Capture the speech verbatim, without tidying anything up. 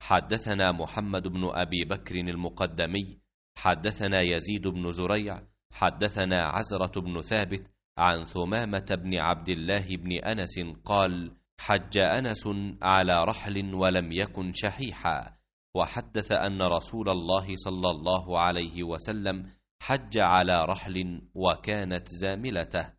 حدثنا محمد بن أبي بكر المقدمي حدثنا يزيد بن زريع حدثنا عزرة بن ثابت عن ثمامة بن عبد الله بن أنس قال: حج أنس على رحل ولم يكن شحيحا، وحدث أن رسول الله صلى الله عليه وسلم حج على رحل وكانت زاملته.